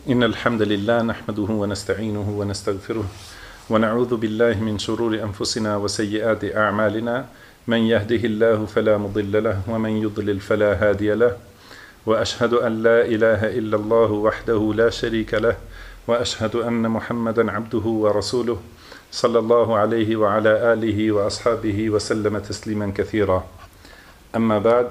إن الحمد لله نحمده ونستعينه ونستغفره ونعوذ بالله من شرور أنفسنا وسيئات أعمالنا من يهده الله فلا مضل له ومن يضلل فلا هادي له وأشهد أن لا إله إلا الله وحده لا شريك له وأشهد أن محمدا عبده ورسوله صلى الله عليه وعلى آله وأصحابه وسلم تسليما كثيرا أما بعد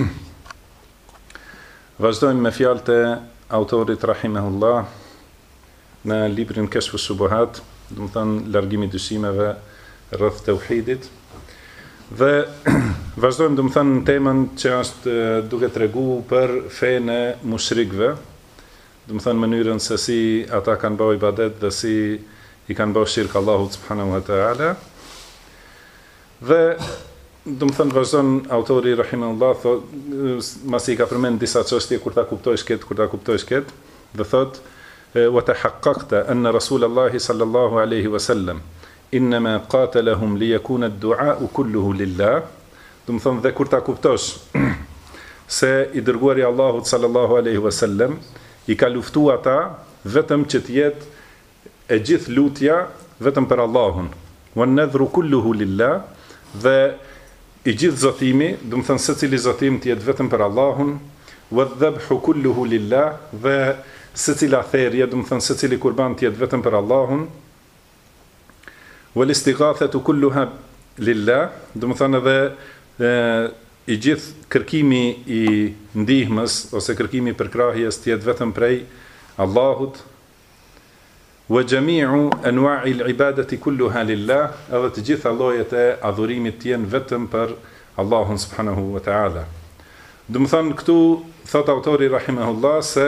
vazhdojmë me fjalët e autorit rahimahullah në librin Kashfu Shubuhat, do të thënë largimi dyshimeve rreth tauhidit. Dhe vazhdojmë do të thënë në temën që është duke treguar për fenë e mushrikëve, do të thënë mënyrën se si ata kanë bërë ibadet dhe si i kanë bërë shirk Allahut subhanahu wa taala. Dhe do të thënë vazhdon autori rahimahullah masi ka përmend disa çështje kur ta kuptojsh këtë, dhe thot wa tahaqqaqta anna rasulallahi sallallahu alaihi wasallam inma qatalahum liyakuna ad-du'a kulluhu lillah. Do të thënë dhe kur ta kuptosh se i dërguari Allahut sallallahu alaihi wasallam i ka luftuar ata vetëm që të jetë e gjithë lutja vetëm për Allahun, wan nadhru kulluhu lillah, dhe i gjithë zotimi, do të thënë secili zotim të jetë vetëm për Allahun, wadh-dhabhu kulluhu lillah, dhe secila therrje, do të thënë secili kurban të jetë vetëm për Allahun, wal-istighathatu kulluha lillah, do të thënë edhe i gjithë kërkimi i ndihmës ose kërkimi i përkrahjes të jetë vetëm prej Allahut, wa jami'u anwa'i al-ibadati kulluha lillah, edhe të gjitha llojet e adhurimit të jenë vetëm për Allahun subhanahu wa ta'ala. Do të thënë këtu thot autori rahimahullah se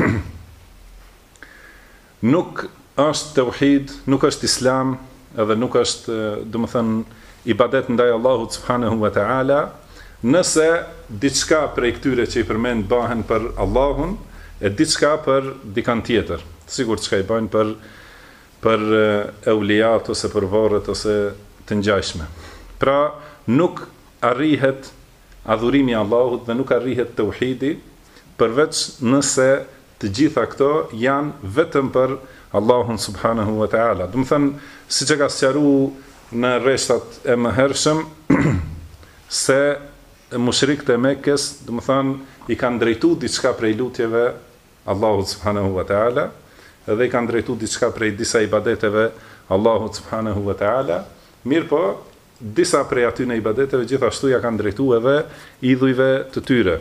nuk është tauhid, nuk është islam, edhe nuk është, do të thënë, ibadet ndaj Allahut subhanahu wa ta'ala, nëse diçka prej këtyre që i përmend bëhen për Allahun e diçka për dikant tjetër. Sigur çka i bajnë për euliat ose për varret ose të ngjashme. Pra nuk arrihet adhurimi i Allahut dhe nuk arrihet tauhidi përveç nëse të gjitha këto janë vetëm për Allahun subhanahu wa taala. Do të thënë, siç e ka sqaruar në rreshtat e mëhershëm se mushrikët e Mekkës, do të thënë, i kanë drejtuar diçka prej lutjeve Allahut subhanahu wa taala, edhe i kanë drejtu diçka prej disa ibadeteve Allahut subhanahu wa ta'ala, mirë po, disa prej aty në ibadeteve gjithashtu ja kanë drejtu edhe idhujve të tyre.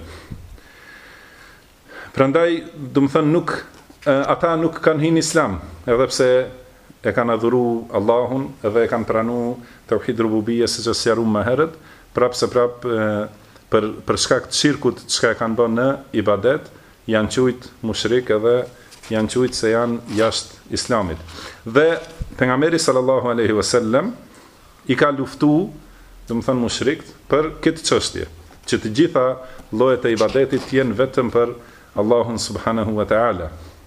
Prandaj, do të thënë, ata nuk kanë hyrë në islam, edhe pse e kanë adhuru Allahun, edhe e kanë pranu tauhid rububiyya siç është sqaruar më herët, për shkak të shirkut çka e kanë bërë në ibadet, janë quajt mushrik edhe janë quajtur se janë jashtë islamit. Dhe pejgamberi sallallahu alaihi wasallam i ka luftuar, do të thënë mushrikët, për këtë çështje, që të gjitha llojet e ibadetit jenë vetëm për Allahun subhanahu wa ta'ala.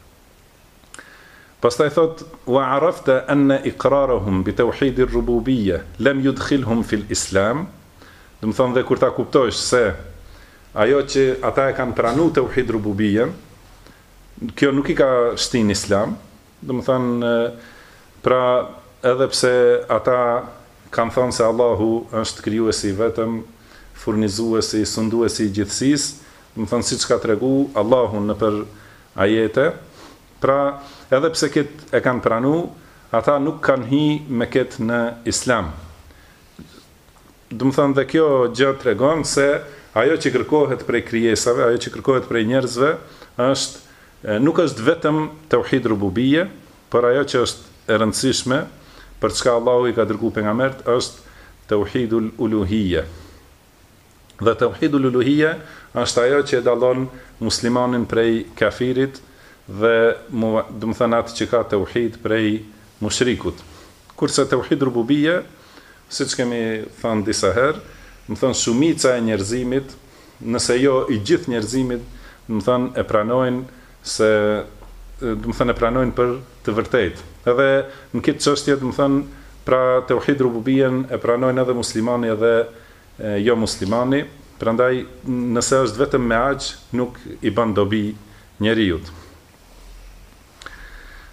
Pastaj thot wa arafta anna iqrarahum bi tauhid ar-rububiyyah lam yudkhilhum fi al-islam. Do të thënë, dhe kur ta kuptojsh se ajo që ata e kanë pranuar tauhid rububiyyan, kjo nuk i ka shtin islam, do të thënë, pra edhe pse ata kanë thënë se Allahu është krijuesi vetëm, furnizuesi, sunduesi i gjithësisë, do të thënë siç ka treguar Allahu nëpër ajete, pra edhe pse këtë e kanë pranuar, ata nuk kanë hyrë me këtë në islam. Do të thënë, dhe kjo gjë tregon se ajo që kërkohet prej krijesave, ajo që kërkohet prej njerëzve, nuk është vetëm tauhid rububiyya, por ajo që është e rëndësishme për çka Allahu i ka dërguar pejgambert është tauhidul uluhiyya. Dhe tauhidul uluhiyya është ajo që e dallon muslimanin prej kafirit dhe do të thënë atë që ka tauhid prej mushrikut. Kurse tauhid rububiyya, siç kemi thënë disa herë, do të thënë shumica e njerëzimit, nëse jo i gjithë njerëzimit, do të thënë e pranojnë se do të thënë e pranojnë për të vërtetë. Edhe në këtë çështje, do të thënë, pra tauhid rububiyyan e pranojnë edhe muslimani edhe jo muslimani, prandaj nëse është vetëm me aq, nuk i bën dobi njeriut.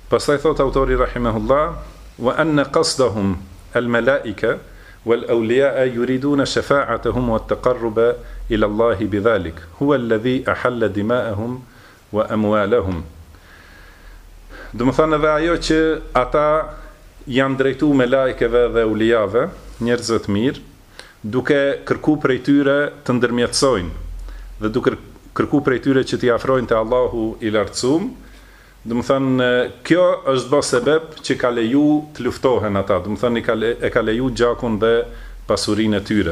Pastaj thot autori rahimahullah, wa anna qasdahum al-malaika wal-awliya yuriduna shafa'atahum wa at-taqarruba ila Allahi bidhalik huwa alladhi ahalla dima'ahum wa amwalahum. Do më thënë edhe ajo që ata janë drejtu me lajkeve dhe ulijave, njerëzve të mirë, duke kërku prej tyre të ndërmjetësojnë dhe duke kërku prej tyre që t'i afrojnë të Allahu i lartësum. Do më thënë, kjo është bë sebeb që ka leju të luftohen ata, do më thënë e ka leju gjakun dhe pasurinë e tyre.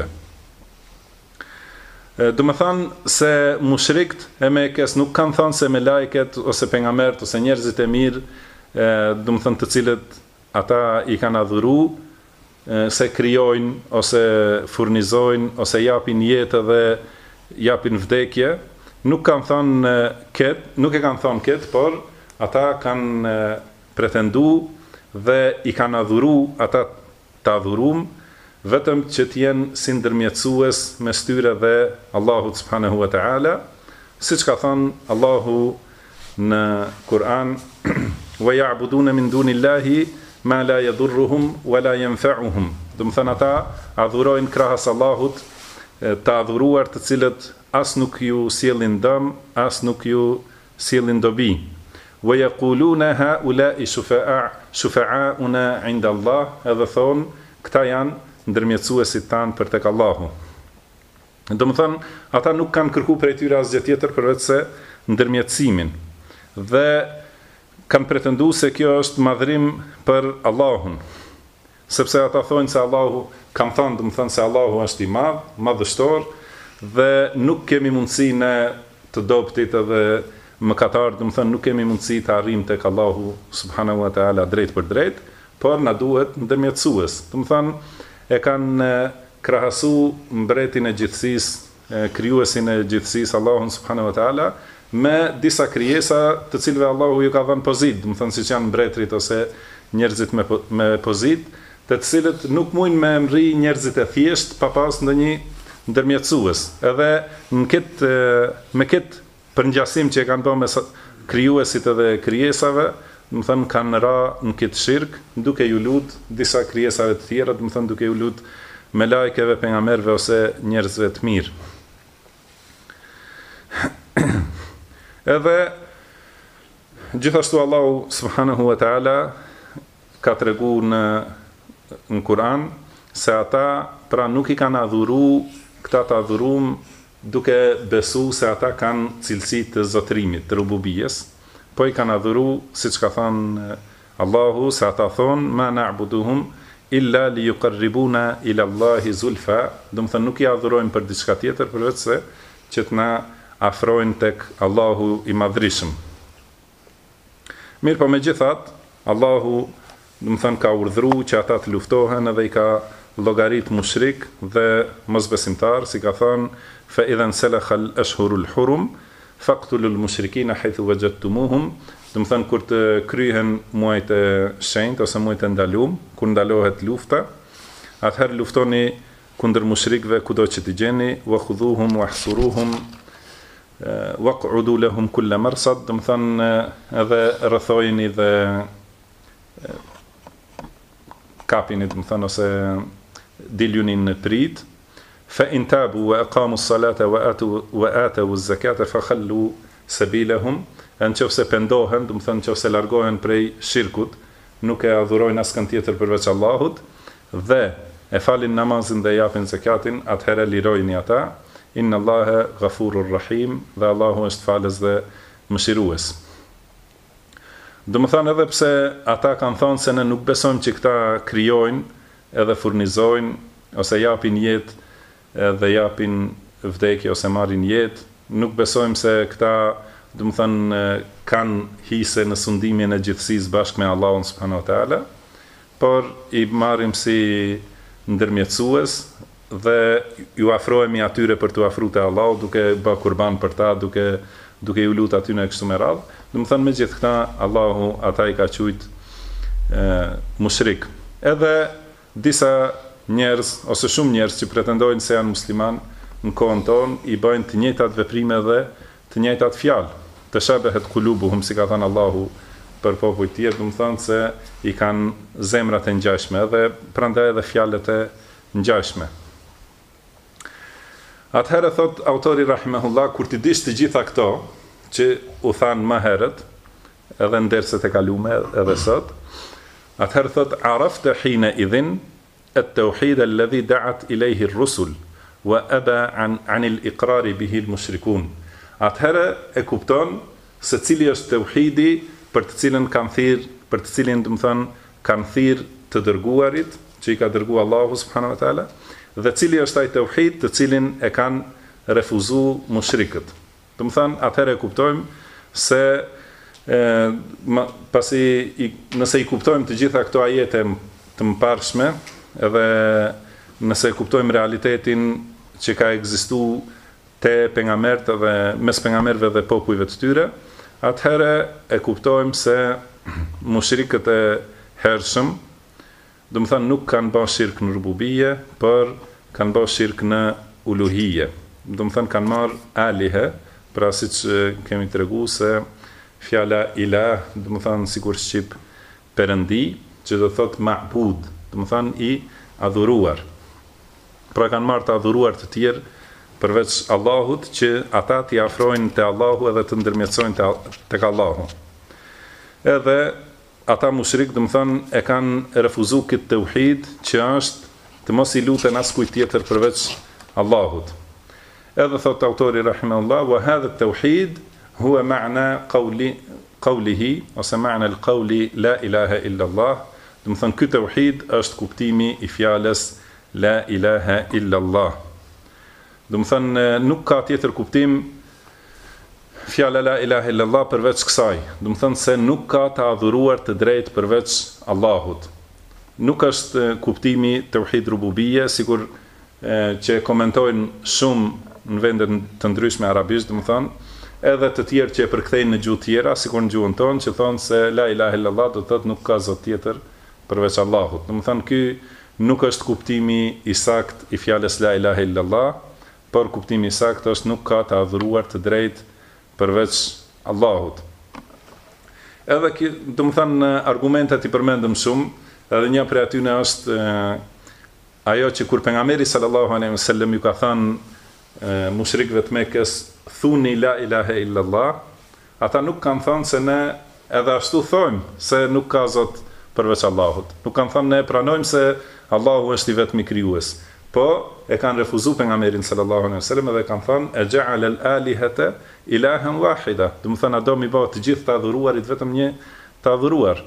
Do më thënë se mushrikt e Mekës nuk kanë thënë se me lajket ose pejgamberët ose njerëzit e mirë, do më thënë të cilët ata i kanë adhuru, se krijojnë ose furnizojnë ose japin jetë dhe japin vdekje, nuk e kanë thënë këtë, por ata kanë pretendu dhe i kanë adhuru ata të adhurum, vetëm që t'jenë si ndërmjetësues mes tyre dhe Allahut subhanahu wa ta'ala, siç ka thënë Allahu në Kur'an, wa ya'buduna min dunillahi ma la yadurruhum wa la yanfa'uhum. Do të thënë ata adhurojnë krahas Allahut të adhuruar të cilët as nuk ju sjellin dëm, as nuk ju sjellin dobi. Wa yaquluna ha'ula'i shufa'a'una 'inda Allah, edhe thonë këta janë ndërmjetësuesit tanë për tek Allahu. Do më thënë, ata nuk kanë kërku prej tyre asgjë tjetër përveç se ndërmjetësimin. Dhe kanë pretendu se kjo është madhrim për Allahun. Sepse ata thonë se Allahu, kanë thënë, do më thënë se Allahu është i madh, madhështor, dhe nuk kemi mundësi ne të dobtit edhe mëkatar, do më thënë, nuk kemi mundësi të arrim tek Allahu subhanahu wa ta'ala drejt për drejt, por na duhet ndërmjetësues. Do më thënë, e kanë krahasu mbretin e gjithësisë, krijuesin e gjithësisë, Allahun subhanahu wa ta'ala, me disa krijesa të cilëve Allahu ju ka dhënë pozitë, do të thënë siç janë mbretërit ose njerëzit me pozitë, të cilët nuk mujnë me mri njerëzit e thjesht pa pas ndonjë ndërmjetësues. Edhe me këtë përngjasim që e kanë bërë mes krijuesit edhe krijesave, do të thënë kanë ra në këtë shirk, duke ju lut disa krijesave të tjera, do të thënë duke ju lut me lajkeve, pejgamberëve ose njerëzve të mirë. Edhe gjithashtu Allahu subhanahu wa ta'ala ka treguar në Kur'an se ata pra nuk i kanë adhuru këta të adhurum duke besu se ata kanë cilësi të zotërimit, të rububijes, po i kanë adhuru, si që ka thënë Allahu, se ata thonë, ma na'buduhum illa li yuqarribuna ila Allahi zulfa, do më thënë nuk i adhurojnë për diçka tjetër, përveç se që të na afrojnë tek Allahu i madhrishëm. Mirë po me gjithat, Allahu, do më thënë, ka urdhru që ata të luftohen edhe i ka llogarit mushrik dhe mosbesimtar, si ka thënë, fa idhan salakha al-ashhurul hurum, faqtulul mushrikina haythu wajadtumuhum, do të thënë kur të kryhen muajt e shenjtë ose muajt e ndalum, kur ndalohet lufta, atëherë luftoni kundër mushrikëve kudo që t'i gjeni, wa khudhuhum wahsuruhum waq'udu lahum kull marsad, do të thënë edhe rrethojini dhe kapini, do të thënë ose diljuni në prit. Fa in tabu wa aqamu s-salata wa atu z-zakata fa khallu sabilahum, nëse pendohen, do të thënë nëse largohen prej shirkut, nuk e adhurojnë askën tjetër përveç Allahut dhe e falin namazin dhe japin zakatin, atëherë lirojini ata. Inna Allaha ghafurur rahim, dhe Allahu është falës dhe mëshirues. Do të thënë edhe pse ata kanë thënë se ne nuk besojmë që këta krijojnë edhe furnizojnë ose japin jetë dhe japin vdekje ose marrin jetë, nuk besojmë se këta, do të thënë, kanë hise në sundimin e gjithësisë bashkë me Allahun subhanahu wa taala, por i marrim si ndërmjetësues dhe ju afrohemi atyre për t'u afruar te Allahu, duke bë kurban për ta, duke ju lutur aty në kështu me radhë. Do të thënë me gjithë këta Allahu ata i ka quajt mushrik. Edhe disa njerëz ose shumë njerëz që pretendojnë se janë musliman në kohën tonë i bëjnë të njëjtat veprime dhe të njëjtat fjalë. Tashabahat qulubuhum, si ka thënë Allahu për popujt tjerë, do të thonë se i kanë zemrat e ngjashme, edhe prandaj edhe fjalët e ngjashme. Atëherë thot autori rahimahullah, kur ti dish të gjitha këto që u thanë më herët, edhe në derset e kalume edhe sot, atëherë thot arafta hina idhin at-tauhid alladhi da'at ilayhi ar-rusul wa aba an al-iqrar bihi al-mushrikun. Atëherë e kupton se cili është tauhidi për të cilin kanë thirr, për të cilin do të thonë kanë thirr të dërguarit që i ka dërguar Allahu subhanahu wa taala, dhe cili është ai tauhid të cilin e kanë refuzuar mushrikët. Do të thonë atëherë e kuptojmë se pasi nëse i kuptojmë të gjitha këto ajete të mëparshme, edhe nëse kuptojmë realitetin që ka ekzistuar te pejgamberët dhe mes pejgamberëve dhe popujve të tyre, atëherë e kuptojmë se mushrikët e hershëm, do të thonë nuk kanë bërë shirk në rububie, por kanë bërë shirk në uluhie. Do të thonë kanë marrë alihe, pra siç kemi treguar se fjala ilah, do të thonë sikur shqip perëndi, që do thotë ma'bud, do të thonë i adhuruar. Pra kanë marrë të adhuruar të tjerë përveç Allahut, që ata t'i afrojnë te Allahu edhe të ndërmjetësojnë tek Allahu. Edhe ata mushrik, do të thonë, e kanë refuzuar këtë tauhid që është të mos i luten askujt tjetër përveç Allahut. Edhe thot autori rahimahullah, wa hadha at-tauhid huwa ma'na qawlihi ose ma'na al-qawli la ilaha illa Allah. Do të thonë ky tauhid është kuptimi i fjalës la ilaha illa Allah. Do të thonë nuk ka tjetër kuptim fjala la ilaha illa Allah përveç kësaj. Do të thonë se nuk ka të adhuruar të drejtë përveç Allahut. Nuk është kuptimi tauhid rububie, sikur që komentojnë shumë në vende të ndryshme arabisht, do të thonë, edhe të tjerë që e përkthejnë në gjuhë tjera, sikur në gjuhën tonë, që thonë se la ilaha illa Allah do të thotë nuk ka zot tjetër përveç Allahut. Do të thonë ky nuk është kuptimi i saktë i fjalës la ilaha illa Allah, por kuptimi i saktë është nuk ka të adhuruar të drejtë përveç Allahut. Edhe do të thonë argumentet i përmendëm shumë, edhe një prej atyre është ajo që kur pejgamberi sallallahu alaihi wasallam ju ka thënë mushrikëve të Mekës, thuni la ilaha illa Allah, ata nuk kanë thënë se ne edhe ashtu thojmë se nuk ka zot përveç Allahut. Nuk kanë thënë ne pranojmë se Allahu është i vetmi krijues. Po e kanë refuzuar pejgamberin sallallahu alaihi wasallam dhe kanë thënë e ja'ala al-alihata ilahan wahida. Do të thonë do mi bëj të gjithë të adhuruarit vetëm një të adhuruar.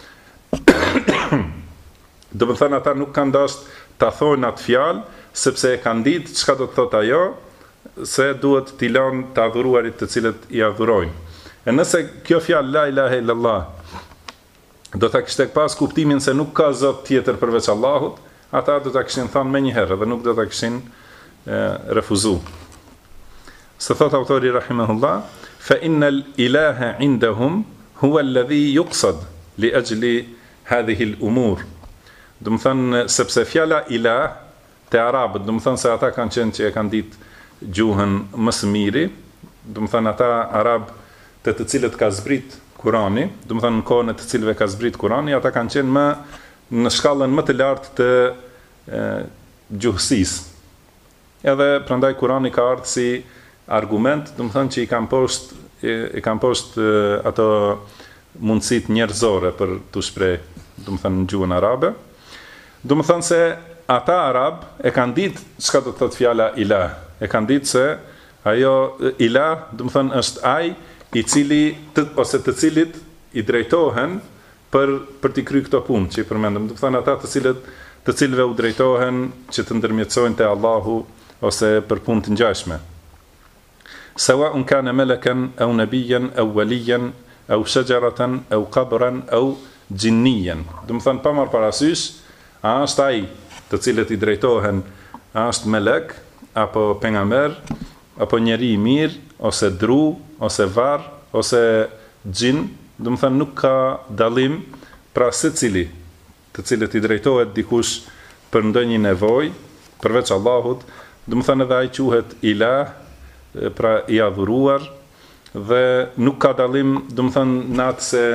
Do të thonë ata nuk kanë dashur ta thonë atë fjalë sepse e kanë ditë çka do të thotë ajo, se duhet t'i lanë të adhuruarit të cilët i adhurojnë. E nëse kjo fjalë la ilaha illallah do ta kishte pas kuptimin se nuk ka zot tjetër përveç Allahut, ata do ta kishin thënë më një herë dhe nuk do ta kishin refuzuar. Se thot autori rahimahullah, fa innal ilaha indahum huwa alladhi yuqsad li ajli hadhihi al-umur. Do të thonë sepse fjala ilah te arabët, do të thonë se ata kanë qenë që e kanë ditë gjuhën më së miri, do të thonë ata arab të cilët ka zbrit Kurani, do të thonë në kohën e të cilëve ka zbrit Kurani, ata kanë qenë më në shkallën më të lartë të gjuhësisë. Edhe prandaj Kurani ka ardhur si argument, do të thonë që i kanë poshtë ato mundësitë njerëzore për të shpreh, do të thonë në gjuhën arabe. Do të thonë se ata arab e kanë ditë çka do të thotë fjala ilah. E kanë ditë se ajo ilah, do të thonë është ai i cili ose të cilit i drejtohen për t'i kryer këto punë që i përmendëm. Do të thonë ata të cilëve u drejtohen që të ndërmjetësojnë te Allahu ose për punë të ngjashme. Sawa'un kana malakan aw nabiyyan aw waliyan aw shajaratan aw qabran aw jinniyan. Do të thonë pa marr parasysh a është ai të cilët i drejtohen, a është melek, apo pejgamber, apo njeri i mirë, ose dru, ose varr, ose xhin, do të thënë nuk ka dallim, pra secili të cilët i drejtohet dikush për ndonjë nevojë përveç Allahut, do të thënë edhe ai quhet ilah, pra i adhuruar, dhe nuk ka dallim, do të thënë natë se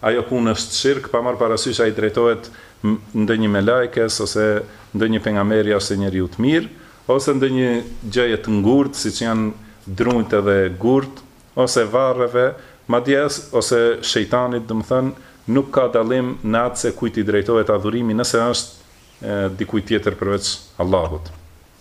ajo punë është shirk, pa marrë parasysh ai drejtohet ndonjë melajkes ose ndonjë pejgamberi ose njeriu të mirë, ose ndonjë gjëje të ngurtë, siç janë drunjt edhe gurt, ose varreve, madje ose shejtanit, domethënë nuk ka dallim në atë se kujt i drejtohet adhurimi nëse është dikujt tjetër përveç Allahut.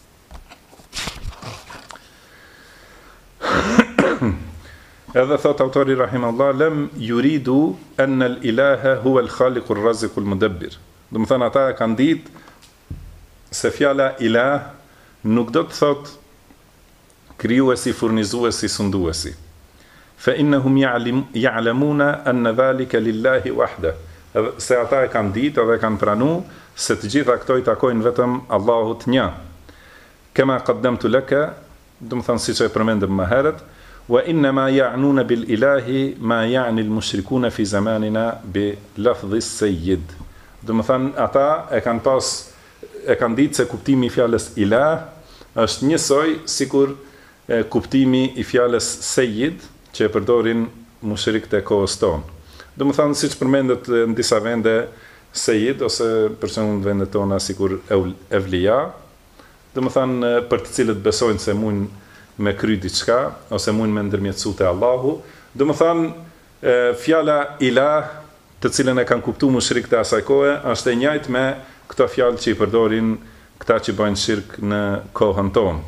Edhe thot autori rahimahullah, lem yuridu anna al-ilaha huwa al-khaliqu ar-raziqu al-mudabbir. Do të thënë ata kanë ditë se fjala ilah nuk do të thot krijuesi, furnizuesi, sunduesi. Fa innahum ya'lamuna anna dhalika lillahi wahda. Se ata e kanë ditë dhe kanë pranuar se të gjitha këto i takojnë vetëm Allahut një. Kama qaddamtu laka, do të thënë siç e përmendëm më herët, wa innama ya'nuna bil ilahi ma ya'ni al mushrikuna fi zamanina bi lafdhi sayyid. Do të thënë ata e kanë ditë se kuptimi i fjalës ilah është njësoj sikur kuptimi i fjalës sayyid që e përdorin mushrikët e kohës tonë. Do të thënë siç përmendet në disa vende sayyid ose për shembull në vendet tona sikur evlia, do të thënë për të cilët besojnë se mund me kry diçka, ose mund me ndërmjetësu te Allahu. Do më thanë, fjala ilah, të cilën e kanë kuptu mushrikët e asaj kohe, është e njëjtë me këto fjalë që i përdorin këta që bëjnë shirk në kohën tonë.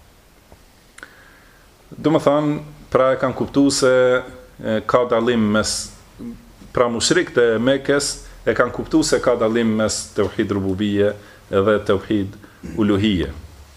Do më thanë, pra e kanë kuptu se ka dallim mes, pra mushrikët e Mekës e kanë kuptu se ka dallim mes tauhid rububie edhe tauhid uluhie.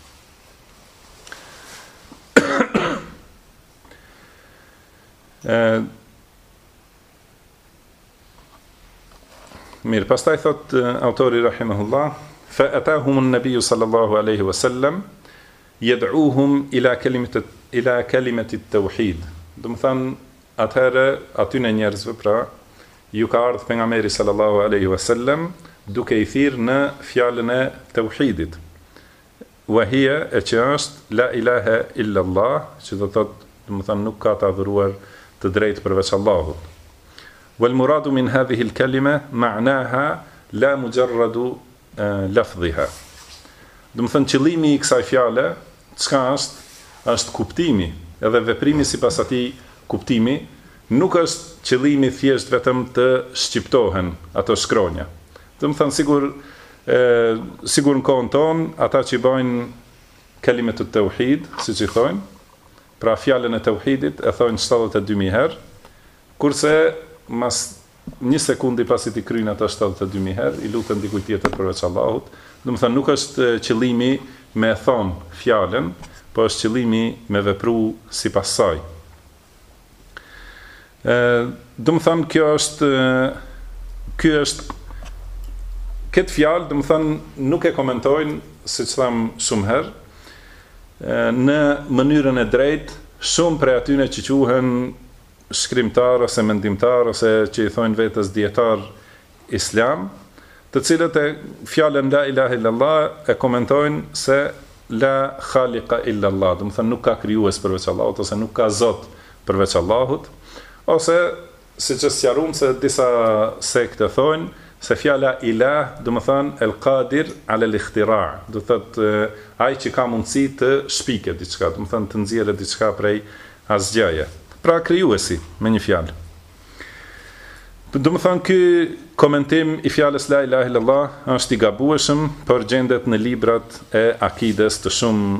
Mirë, pastaj thot autori rahimahullah, fa atahum an-nabiy sallallahu alaihi wasallam yad'uhum ila kalimati at-tauhid. Do të thënë atëherë aty në njerëzve pra ju ka ardhur pejgamberi sallallahu alaihi wasallam duke i thirrë në fjalën e tauhidit. Wa hiya që është la ilaha illa Allah, që do thotë, do të thënë nuk ka të adhuruar të drejtë përveç Allahut. Wal muradu min hadhihi al-kalima ma'naha la mujarradu lafdhiha. Do të thënë qëllimi i kësaj fjale, çka është? Është kuptimi, edhe veprimi sipas atij kuptimi, nuk është qëllimi thjesht vetëm të shqiptohen ato shkronja. Do të thënë sigur në kohën tonë, ata që bëjnë kelimet të tauhid, siç i thonë, pra fjalën e tauhidit e thonë 72.000 herë, kurse mas një sekundi pasi ti kryjnë ata 72.000 herë, i lutën dikujt tjetër përveç Allahut. Do të thënë nuk është qëllimi me thonë fjalën, po është qëllimi me vepru sipas saj. Do të thënë këtë fjalë, do të thënë nuk e komentojnë, siç tham shumë herë, në mënyrën e drejtë, shumë prej atyne që quhen shkrimtar ose mendimtar ose që i thonë vetës dietar islam, të cilët e fjalën la ilaha illallah e komentojnë se la khaliqa illallah, do të thënë nuk ka krijues përveç Allahut ose nuk ka zot përveç Allahut, ose siç e sqaruam se disa sekte thonë se fjala ilah, do të thënë el qadir ala al ikhtira', do thotë ai që ka mundësi të shpike diçka, do të thënë të nxjerrë diçka prej asgjëje. Pra krijuesi me një fjalë. Do të thënë ky komentim i fjalës la ilaha illallah është i gabueshëm, por gjendet në librat e akides të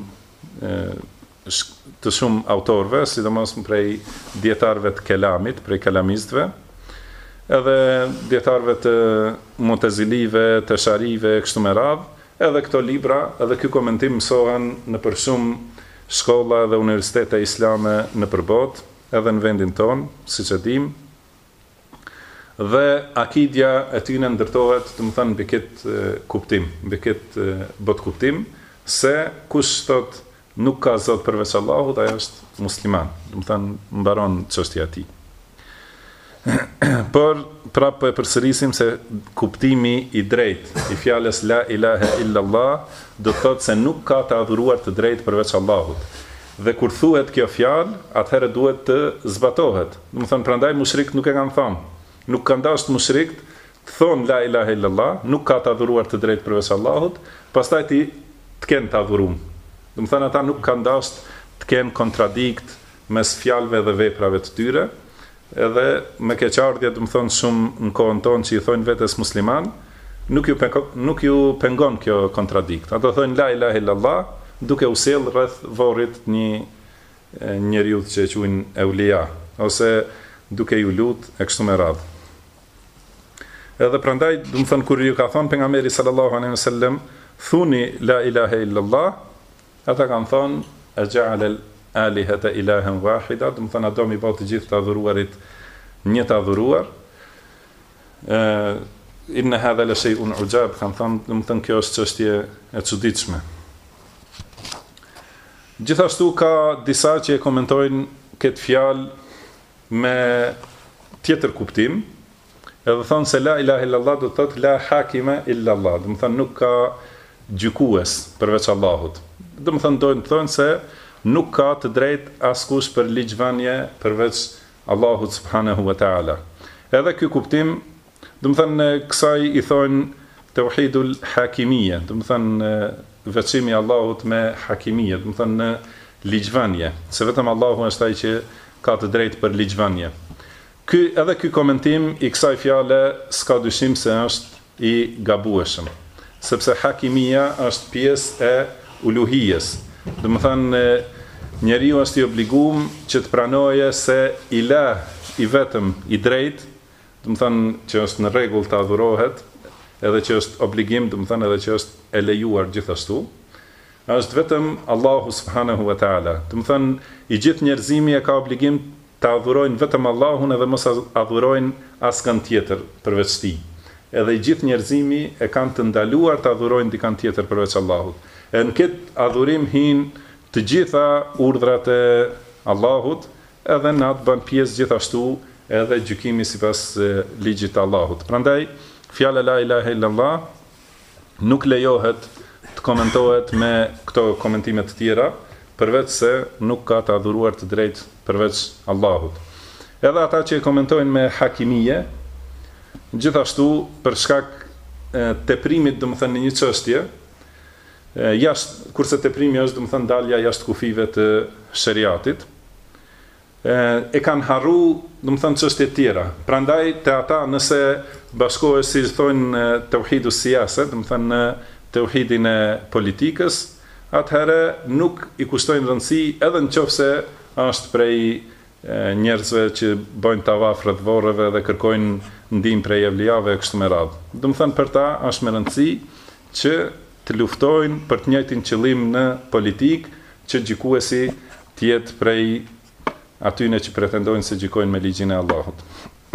shumë autorëve, sidomos prej dietarëve të kelamit, prej kelamistëve, edhe dietarëve të Mu'tazilive, të Sharive, kështu me radhë, edhe këto libra, edhe ky komentim mësohen në për shumë shkolla dhe universitete islame në përbot, edhe në vendin tonë, siç e dim, dhe akidja e tyre ndërtohet, do të thënë mbi këtë kuptim, mbi këtë bot kuptim, se kush thot nuk ka zot përveç Allahut, ai është musliman, do të thënë mbaron çështja e tij. Por prapë e përsërisim se kuptimi i drejtë i fjalës la ilaha illallah do të thotë se nuk ka të adhuruar të drejtë përveç Allahut. Dhe kur thuhet kjo fjalë, atëherë duhet të zbatohet. Do të thonë prandaj mushrikët nuk e kanë thënë. nuk kanë dashur mushrikt të thonë la ilaha illallah, nuk ka të adhuruar të drejtë përveç Allahut, pastaj të kenë të adhurum. Do të thënë ata nuk kanë dashur të kenë kontradikt mes fjalëve dhe veprave të tyre, edhe me keqardhje, do të thonë shumë në kohën tonë që i thonë vetes musliman, nuk ju pengon kjo kontradikt. Ato thonë la ilaha illallah, duke u sjell rreth varrit një njeriu që e quajnë eulia, ose duke ju lut e kështu me radhë. Edhe prandaj, do të thënë kur ju ka thonë pejgamberi sallallahu alaihi wasallam, thuni la ilaha illallah, ata kanë thonë e ja'ala al-alihata ilahan wahida, do të thënë ato mi bë të gjithë të adhuruarit një të adhuruar. Inna hadha la shay'un ujab, kanë thonë, do të thënë kjo është çështje e çuditshme. Gjithashtu ka disa që e komentojnë këtë fjalë me tjetër kuptim, edhe thonë se la ilaha illallah do të thotë la hakime illallah, do të thonë nuk ka gjykues përveç Allahut. Do të thonë dojnë të thonë se nuk ka të drejtë askush për ligjvënie përveç Allahut subhanahu wa taala. Edhe ky kuptim, do të thonë kësaj i thonë tauhidul hakimiyya, do të thonë veçimi i Allahut me hakimiyya, do të thonë në ligjvënie, se vetëm Allahu është ai që ka të drejtë për ligjvënie. Edhe ky komentim i kësaj fjale s'ka dyshim se është i gabueshëm, sepse hakimia është pjesë e uluhijes. Do të thënë njeriu është i obliguar që të pranojë se ilah i vetëm i drejtë, do të thënë që është në rregull të adhurohet, edhe që është obligim, do të thënë edhe që është e lejuar gjithashtu, është vetëm Allahu subhanahu wa taala. Do të thënë i gjithë njerëzimi e ka obligim të adhurojnë vetëm Allahun edhe mos adhurojnë askën tjetër përveç tij. Edhe i gjithë njerëzimi e kanë të ndaluar të adhurojnë dikën tjetër përveç Allahut. E në këtë adhurim hin të gjitha urdhrat e Allahut, edhe në atë bën pjesë gjithashtu edhe gjykimi sipas ligjit të Allahut. Prandaj fjala la ilaha illallah nuk lejohet të komentohet me këto komentime të tjera, përveç se nuk ka të adhuruar të drejtë përveç Allahut. Edhe ata që e komentojnë me hakimije, gjithashtu për shkak teprimit, do të thënë në një çështje, kurse teprimi është, do të thënë dalja jashtë kufive të shariatit, e kanë harru, do të thënë çështje të tjera. Prandaj te ata nëse bashkohet si thonë tauhidus siyasa, do të thënë tauhidin e politikës, atëherë nuk i kushtojnë rëndësi edhe nëse është prej njerëzve që bëjnë tavaf rreth varreve dhe kërkojnë ndihmë prej evlijave e kështu me radhë. Do të thënë për ta është me rëndësi që të luftojnë për të njëjtin qëllim në politikë, që gjykuesi të jetë prej atyne që pretendojnë se gjykojnë me ligjin e Allahut.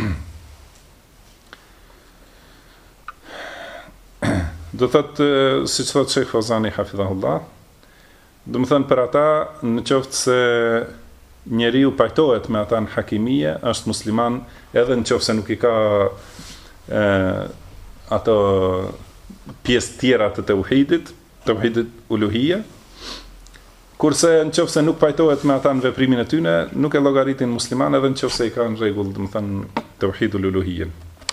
Do thotë, siç thotë Sheikh Fawzani hafidhahullah, do të thënë për ata, në qoftë se njeriu pajtohet me ata në hakimie, është musliman, edhe në qoftë se nuk i ka ato pjesë tjera të tauhidit uluhia, kurse në qoftë se nuk pajtohet me ata në veprimin e tyre, nuk e llogaritin musliman, edhe në qoftë se i ka në rregull, do të thënë tauhidul uluhiyya.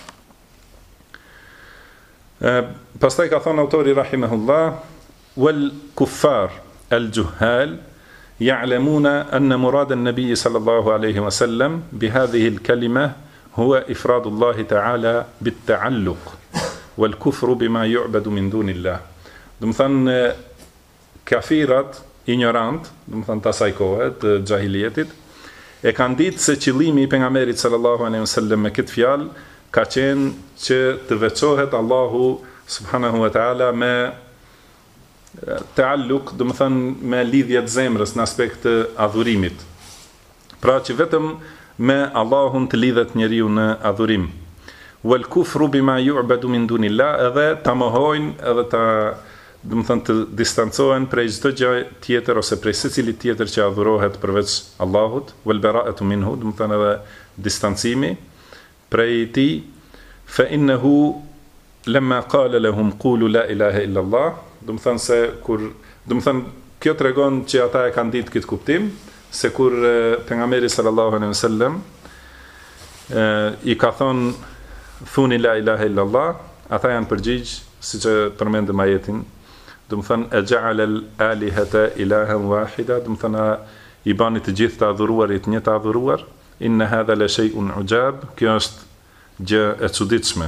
Pastaj ka thënë autori rahimahullah, wal kuffar al-juhal ya'lamuna anna murad an-nabiy sallallahu alayhi wa sallam bi hadhihi al-kalima huwa ifradu Allah ta'ala bit-ta'alluq wal kufru bima yu'badu min dunillah. Do të thënë kafirat ignorant, do të thënë të asaj kohe të xahilietit, e kanë ditë se qëllimi i pejgamberit sallallahu alaihi wasallam me këtë fjalë ka qenë që të veçohet Allahu subhanahu wa ta'ala me ta'alluq, do të thënë me lidhje të zemrës në aspekt të adhurimit. Pra që vetëm me Allahun të lidhet njeriu në adhurim. Wal kufru bima yu'badu min dunillah, edhe ta mohojnë edhe ta, do të thënë të distancohen prej çdo gjë tjetër ose prej secilit tjetër që adhurohet përveç Allahut, wal bara'atu minhu, do të thënë edhe distancimi prej tij, fa innahu lamma qala lahum qulu la ilaha illa Allah, do të thënë se kur, do të thënë kjo tregon që ata e kanë ditë këtë kuptim, se kur pejgamberi sallallahu alaihi wasallam i ka thonë thuni la ilaha illallah, ata janë përgjigj, si që përmendëm ajetin, do më thënë, e gja'alel alihata ilahen wahida, do më thënë, i bani të gjithë të adhuruarit një të adhuruar, inna hadha la shay'un ujab, kjo është gjë e çuditshme.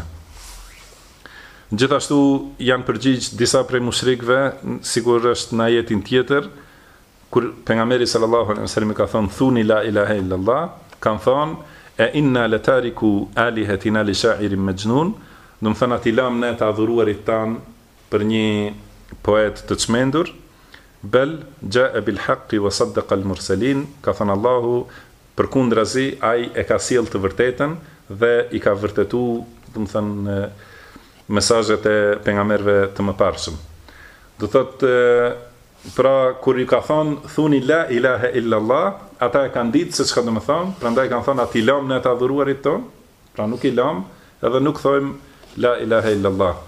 Gjithashtu janë përgjigj disa prej mushrikëve, sigur është në ajetin tjetër, kur pejgamberi sallallahu alaihi wasallam ka thonë thuni la ilaha illallah, kanë thonë e inna latariku alihatina li sha'irin majnun, do të thonë ati lam ne të adhuruarit tan për një poet të çmendur, bel jaa bil haqqi wa saddaqa al mursalin, ka thënë Allahu përkundrazi ai e ka sjell të vërtetën dhe i ka vërtetuar, do të thënë mesazhet e pejgamberëve të mëparshëm. Do thotë pra kur i ka thonë thuni la ilaha illallah, ata e kanë ditë se çka do të thonë, prandaj kanë thonë ati lam ne të adhuruarit ton, pra nuk i lam, edhe nuk thojmë la ilaha illallah.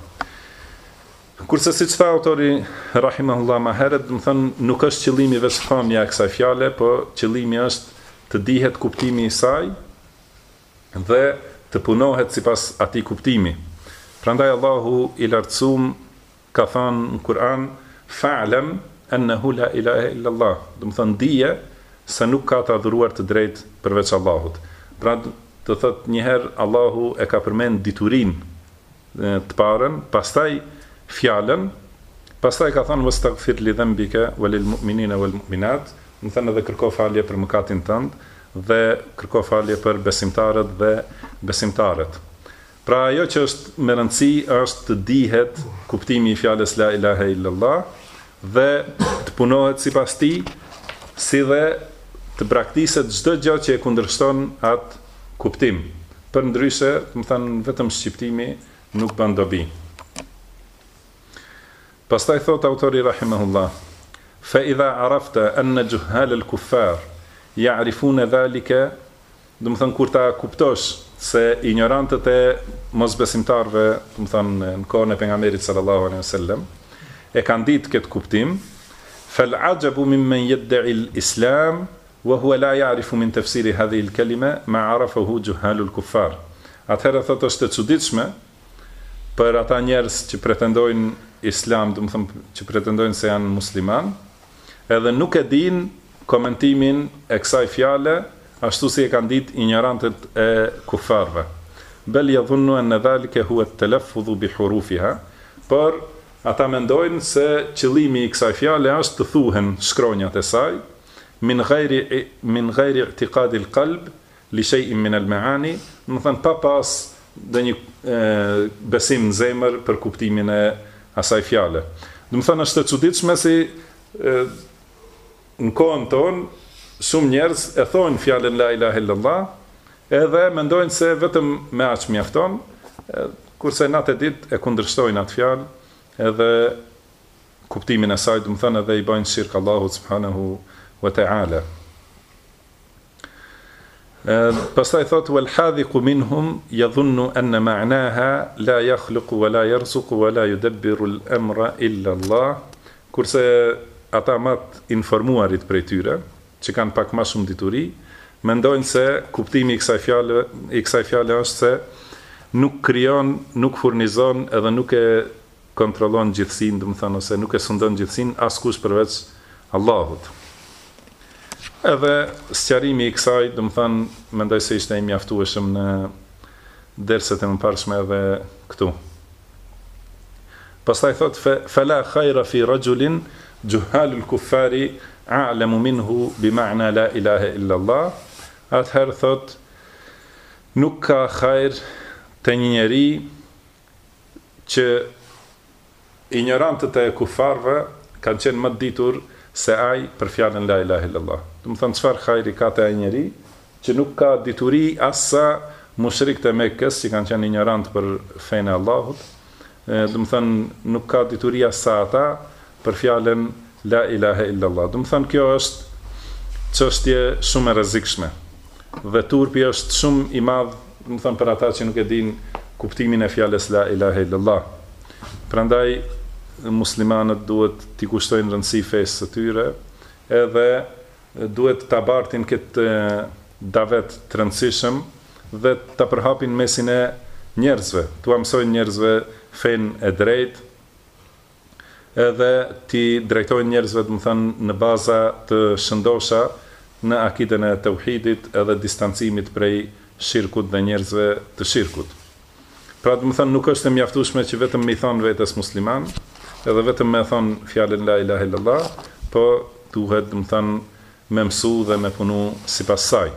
Kurse siç tha autori rahimahullah më herët, do të thonë nuk është qëllimi veç famja e kësaj fjale, po qëllimi është të dihet kuptimi i saj dhe të punohet sipas atij kuptimi. Prandaj Allahu i lartësuam ka thënë në Kur'an fa'lam annahu la ilaha illa Allah. Do të thonë dije se nuk ka të adhuruar të drejtë përveç Allahut. Pra do thotë një herë Allahu e ka përmend diturinë të parën, pastaj fjalën, pastaj ka thënë wastaghfir li dhanbika walil mu'minina wal mu'minat, do thënë edhe kërko falje për mëkatin tënd dhe kërko falje për besimtarët dhe besimtarët. Pra ajo që është me rëndësi është të dihet kuptimi i fjalës la ilaha illallah dhe të punohet sipas tij, si dhe të braktiset çdo gjë që e kundërshton atë kuptim. Përndryshe, do të thënë vetëm shqiptimi nuk bën dobi. Pastaj thot autori rahimahullah, fa idha arafta anna juhal al-kuffar ya'rifuna dhalika, do të thënë kur ta kuptosh se ignorantët e mosbesimtarëve, do të thënë në kohën e pejgamberit sallallahu alaihi wasallam, e kanë ditë këtë kuptim, fal ajabu mimman yad'i al-islam wa huwa la ya'rifu min tafsiri hadhihi al-kalima ma 'arafahu juhal al-kuffar. Atëherë thotë është e çuditshme për ata njerëz që pretendojnë islam, do të thënë që pretendojnë se janë musliman, edhe nuk e dinë komentimin e kësaj fjale, ashtu si e kanë ditë ignorantët e kufarëve. Bel yadhunnu anna dhalika huwa at-talaffuz bi hurufiha, por ata mendojnë se qëllimi i kësaj fjale është të thuhen shkronjat e saj, min ghairi i'tiqad al-qalb li shay'in min al-ma'ani, do të thënë pa pas dhe një besim në zemër për kuptimin e asaj fjale. Do të thënë është e çuditshme si në kohën tonë shumë njerëz e thonë fjalën la ilaha illallah, edhe mendojnë se vetëm me aq mjafton, kurse natë ditë e kundërshtojnë atë fjalë, edhe kuptimin e saj, do të thënë edhe i bëjnë shirk Allahut subhanahu wa ta'ala. Pastaj thot wal hadhiqu minhum yadhunnu anna ma'naha la yakhluqu wa la yarzuqu wa la yudabbiru al-amra illa Allah, kurse ata më të informuarit prej tyre, që kanë pak më shumë dituri, mendojnë se kuptimi i kësaj fjale është se nuk krijon, nuk furnizon edhe nuk e kontrollon gjithësinë, do të thënë ose nuk e sundon gjithësinë askush përveç Allahut. Edhe sqarimi i kësaj, do të thënë, mendoj se ishte i mjaftueshëm në derset e mëparshme edhe këtu. Pastaj thot fala khayra fi rajulin juhalul kuffari a'lamu minhu bi ma'na la ilaha illa Allah. Atëherë thot nuk ka hajër të një njeri që ignorantët e kufarëve kanë qenë më të ditur se ai për fjalën la ilaha illallah. Do të thonë çfarë hajri ka te ai njeri që nuk ka dituri as sa mushrikët e Mekkës që kanë qenë ignorant për fenë e Allahut. Do të thonë nuk ka dituri as sa ata për fjalën la ilaha illallah. Do të thonë kjo është çështje shumë e rrezikshme. Dhe turpi është shumë i madh, do të thonë për ata që nuk e dinë kuptimin e fjalës la ilaha illallah. Prandaj muslimanët duhet t'i kushtojnë rëndësi fesë së tyre, edhe duhet ta bartin këtë davet të rëndësishëm dhe ta përhapin mesin e njerëzve, t'u mësojnë njerëzve fen e drejtë, edhe ti drejtojnë njerëzve, do të thënë, në baza të shëndosha në akiden e tauhidit edhe distancimit prej shirkut dhe njerëzve të shirkut. Pra, do të thënë, nuk është e mjaftueshme që vetëm me i thonë vetes musliman, edhe vetëm me thonë fjalën la ilaha illallah, po duhet, do të thënë, me mësu dhe me punu sipas saj.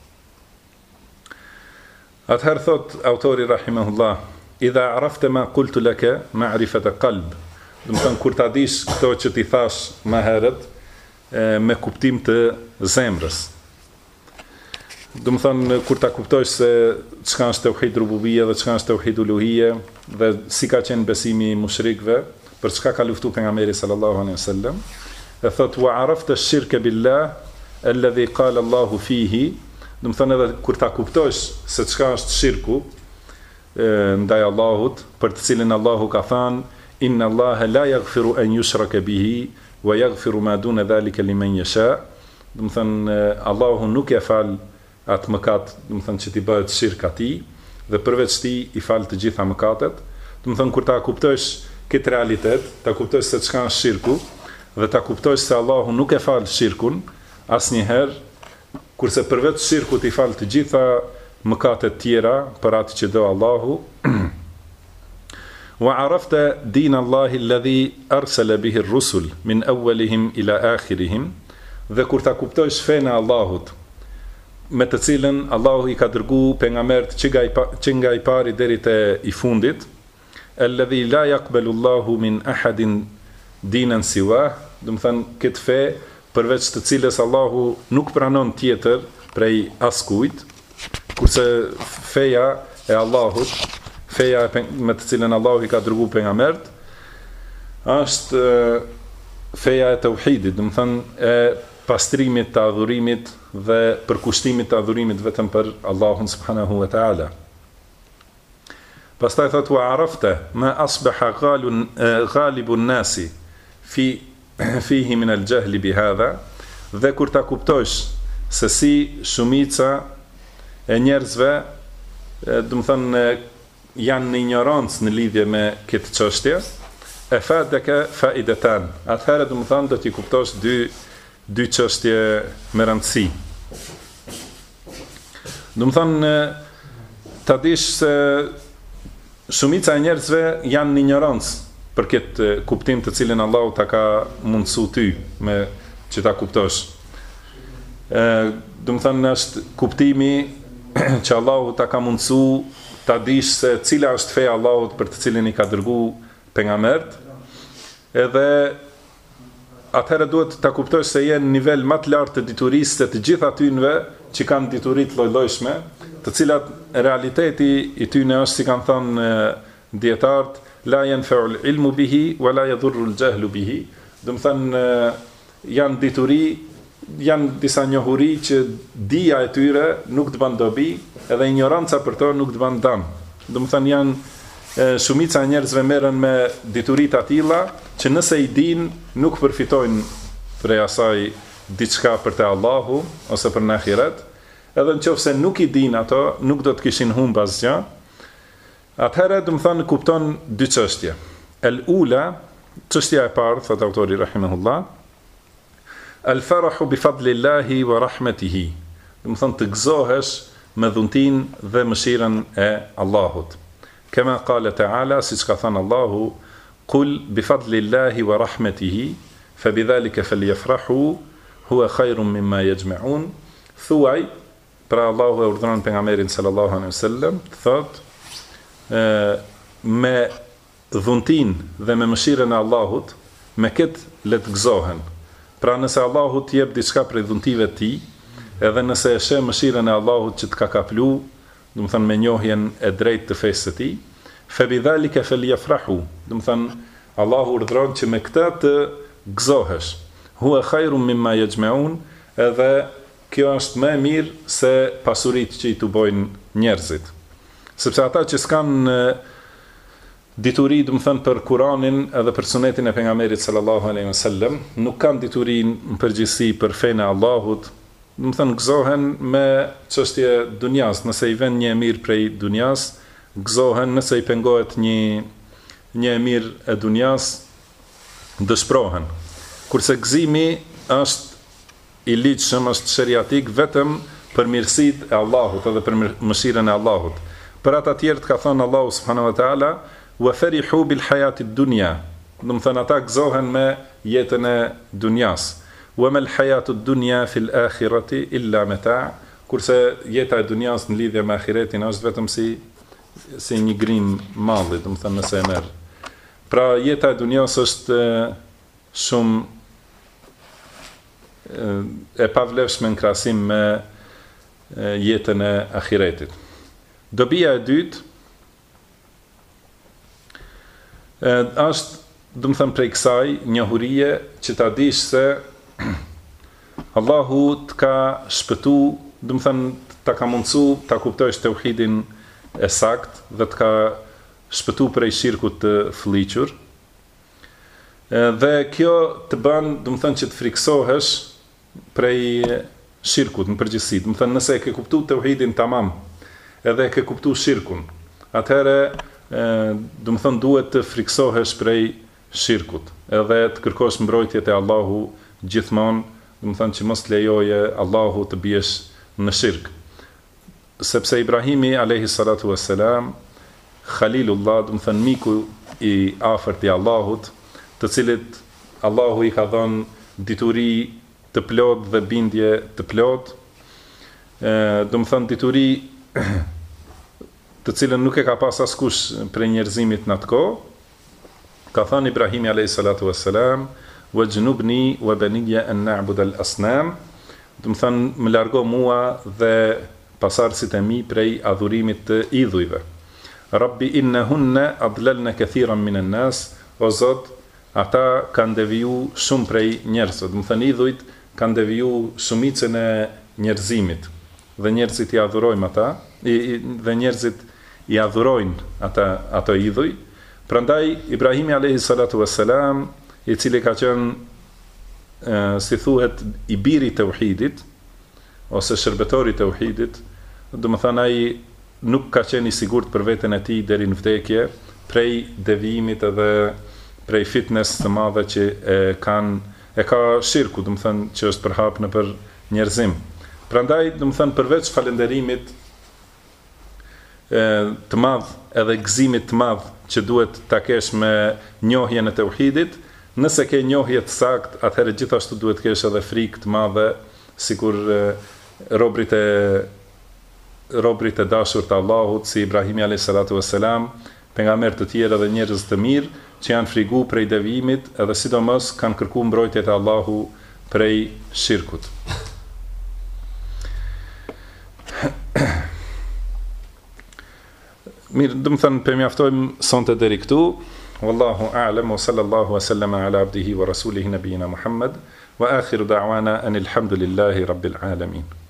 Atëherë thot autori rahimahullah, idha arafte ma qultu laka ma'rifata qalb. Do të thënë, kur ta dish këto që ti thash më herët, me kuptim të zemrës. Do të thënë, kur ta kuptojsh se çka është tauhid rububie dhe çka është tauhid uluhie dhe si ka qenë besimi i mushrikëve, për çka ka luftuar pejgamberi sallallahu alaihi wasallam, e thot wa arafta ash-shirka billah alladhi qala Allahu fihi. Do të thënë, edhe kur ta kuptojsh se çka është shirku ndaj Allahut, për të cilin Allahu ka thënë inna Allaha la yaghfiru an yushraka bihi wa yaghfiru ma duna dhalika liman yasha. Do të thënë, Allahu nuk e fal atë mëkat, do të thënë, që ti bëhet shirk atij, dhe përveç tij i fal të gjitha mëkatet. Do të thënë, kur ta kuptojsh këtë realitet, ta kuptojsh se çka është shirku dhe ta kuptojsh se Allahu nuk e fal shirkun asnjëherë, kurse përveç shirkut i fal të gjitha mëkatet tjera për atë që do Allahu. Wa arafta din Allahi alladhi arsala bihi ar-rusul min awwalihim ila akhirihim. Dhe kur ta kuptojsh fenë e Allahut, me të cilën Allahu i ka dërguar pejgambert që nga i pari deri te i fundit, alladhi la yaqbalu Allahu min ahadin dinan siwa. Do të thënë, këtë fe përveç të cilës Allahu nuk pranon tjetër prej askujt, kurse feja e Allahut, feja me të cilën Allahu i ka dërguar pejgambert, është feja e tauhidit, do të thënë, e pastrimit të adhurimit dhe përkushtimit të adhurimit vetëm për Allahun subhanahu wa ta'ala. Pastaj thot wa arafta ma asbaha ghalibun nasi fihi min al-jahli bi hadha. Dhe kur ta kuptojsh se si shumica e njerëzve, do të thënë, janë në ignorancë në lidhje me këtë çështje, e fadaka faidetan. Atëherë, do të thënë, do t'i kuptosh dy çështje me rëndësi. Do të thënë, ta dish se shumica e njerëzve janë në ignorancë për këtë kuptim të cilin Allahu ta ka mundësu ty me që ta kuptosh. Do të thënë, është kuptimi që Allahu ta ka mundësu ta dish se cila është feja e Allahut për të cilin i ka dërguar pejgambert, edhe atëherë duhet ta kuptosh se je në nivel më të lartë të diturisë se të gjitha tynëve që kanë dituri të lloj-llojshme, të cilat realiteti i tyne është, si kanë thënë dietarët, la yanfa'u al-ilmu bihi wa la yadhurru al-jahlu bihi. Do të thënë, janë dituri, janë disa njohuri që dija e tyre nuk të bën dobi, edhe ignoranca për to nuk të bën dëm. Do të thënë, janë shumica e njerëzve merren me dituri të tilla që nëse i din nuk përfitojnë prej asaj diçka për te Allahu ose për në ahiret, edhe nëse nuk i din ato, nuk do të kishin humbur asgjë. Atëherë, do të thënë, kupton dy çështje. El-ula, çështja e parë, thot autori rahimahullah, al-farahu bi fadlillahi wa rahmatihi. Do të thënë, të gëzohesh me dhuntinë dhe mëshirën e Allahut. Kema qala ta'ala, siç ka thënë Allahu, qul bi fadlillahi wa rahmatihi fa bidhalika falyafrahu huwa khayrun mimma yajma'un. Thuaj, pra Allahu e urdhëron pejgamberin sallallahu alaihi wasallam, thot, me dhuntinë dhe me mëshirën e Allahut, me këtë le të gëzohen. Pra nëse Allahu të jep diçka prej dhuntive të tij, edhe nëse e sheh mëshirën e Allahut që të ka kaplu, do të thënë me njohjen e drejtë të fesë së tij, fa bidhalika falyafrahu. Do të thënë, Allahu urdhëron që me këtë të gëzohesh. Huwa khayrun mimma yajma'un, edhe kjo është më e mirë se pasuritë që i të bojnë njerëzit. Sepse ata që s'kan dituri, do të thënë, për Kur'anin edhe për sunetin e pejgamberit sallallahu alaihi wasallam, nuk kanë dituri në përgjithësi për fenë e Allahut, do të thënë gëzohen me çështje dunjas, nëse i vjen një e mirë prej dunjas, gëzohen, nëse i pengohet një e mirë e dunjas, dëshprohen. Kurse gëzimi është i ligjshëm, është sheriatik vetëm për mirësitë e Allahut edhe për mëshirën e Allahut. Për ata tjerë ka thënë Allahu subhanahu wa taala, wa farihu bil hayatid dunya. Do të thënë ata gëzohen me jetën e dunjas. Wa mal hayatud dunya fil akhirati illa mata'. Kurse jeta e dunjas në lidhje me ahiretin është vetëm si një grim malli, do të thënë nëse e merr. Pra jeta e dunjas është shumë e pavlefshme në krahasim me jetën e ahiretit. Dobia e dytë është, do të them prej kësaj, njohurie që ta dish se Allahu të ka shpëtu, do të them ta ka mundsu ta kuptosh tauhidin e sakt dhe të ka shpëtu prej shirkut të fëlliqur. Dhe kjo të bën, do të them që të friksohesh prej shirkut në përgjithësi. Do të them nëse e ke kuptuar tauhidin tamam, edhe e ke kuptuar shirkun, atëherë do të them duhet të friksohesh prej shirkut, edhe të kërkosh mbrojtjet e Allahu gjithmonë, do të them që mos lejoje Allahu të biesh në shirk. Sepse Ibrahimi alayhi salatu wassalam, Khalilullah, do të them miku i afërt i Allahut, të cilit Allahu i ka dhënë dituri të plot dhe bindje të plot, do të them dituri të cilën nuk e ka pas askush prej njerëzimit në atë kohë. Ka thënë Ibrahimi alayhi salatu wassalam, wajnubni wa baniya an na'budu al-asnam, do të thënë më largo mua dhe pasardhësit e mi prej adhurimit të idhujve. Rabbi innahunna adlalna kathiran min an-nas, o Zot, ata kanë deviju shumë prej njerëzve, do të thënë idhujt kanë deviju shumicën e njerëzimit dhe njerëzit i adhurojnë ata, dhe njerëzit i adhurojnë ato idhuj. Prandaj Ibrahimi alayhi salatu wassalam, i cili ka qenë si thuhet i biri i tauhidit ose shërbëtori i tauhidit, do të thënë ai nuk ka qenë i sigurt për veten e tij deri në vdekje prej devijimit edhe prej fitnes të madhe që e ka shirku, do të thënë që është përhap në për njerëzim. Prandaj, do të thënë përveç falënderimit të madh edhe gëzimit të madh që duhet ta kesh me njohjen e tauhidit, nëse ke njohje të saktë, atëherë gjithashtu duhet të kesh edhe frikë të madhe, sikur robrit e dashur të Allahut, si Ibrahimi alayhi salatu wassalam, pejgamber të tjerë dhe njerëz të mirë që janë frigu prej devijimit, edhe sidomos kanë kërkuar mbrojtjet e Allahu prej shirkut. Mirë, do të thënë përmjaftojmë sonte deri këtu. Wallahu a'lam wa sallallahu wa sallama ala abdihi wa rasulihi nabiyina Muhammad wa akhiru da'wana anil hamdulillahi rabbil alamin.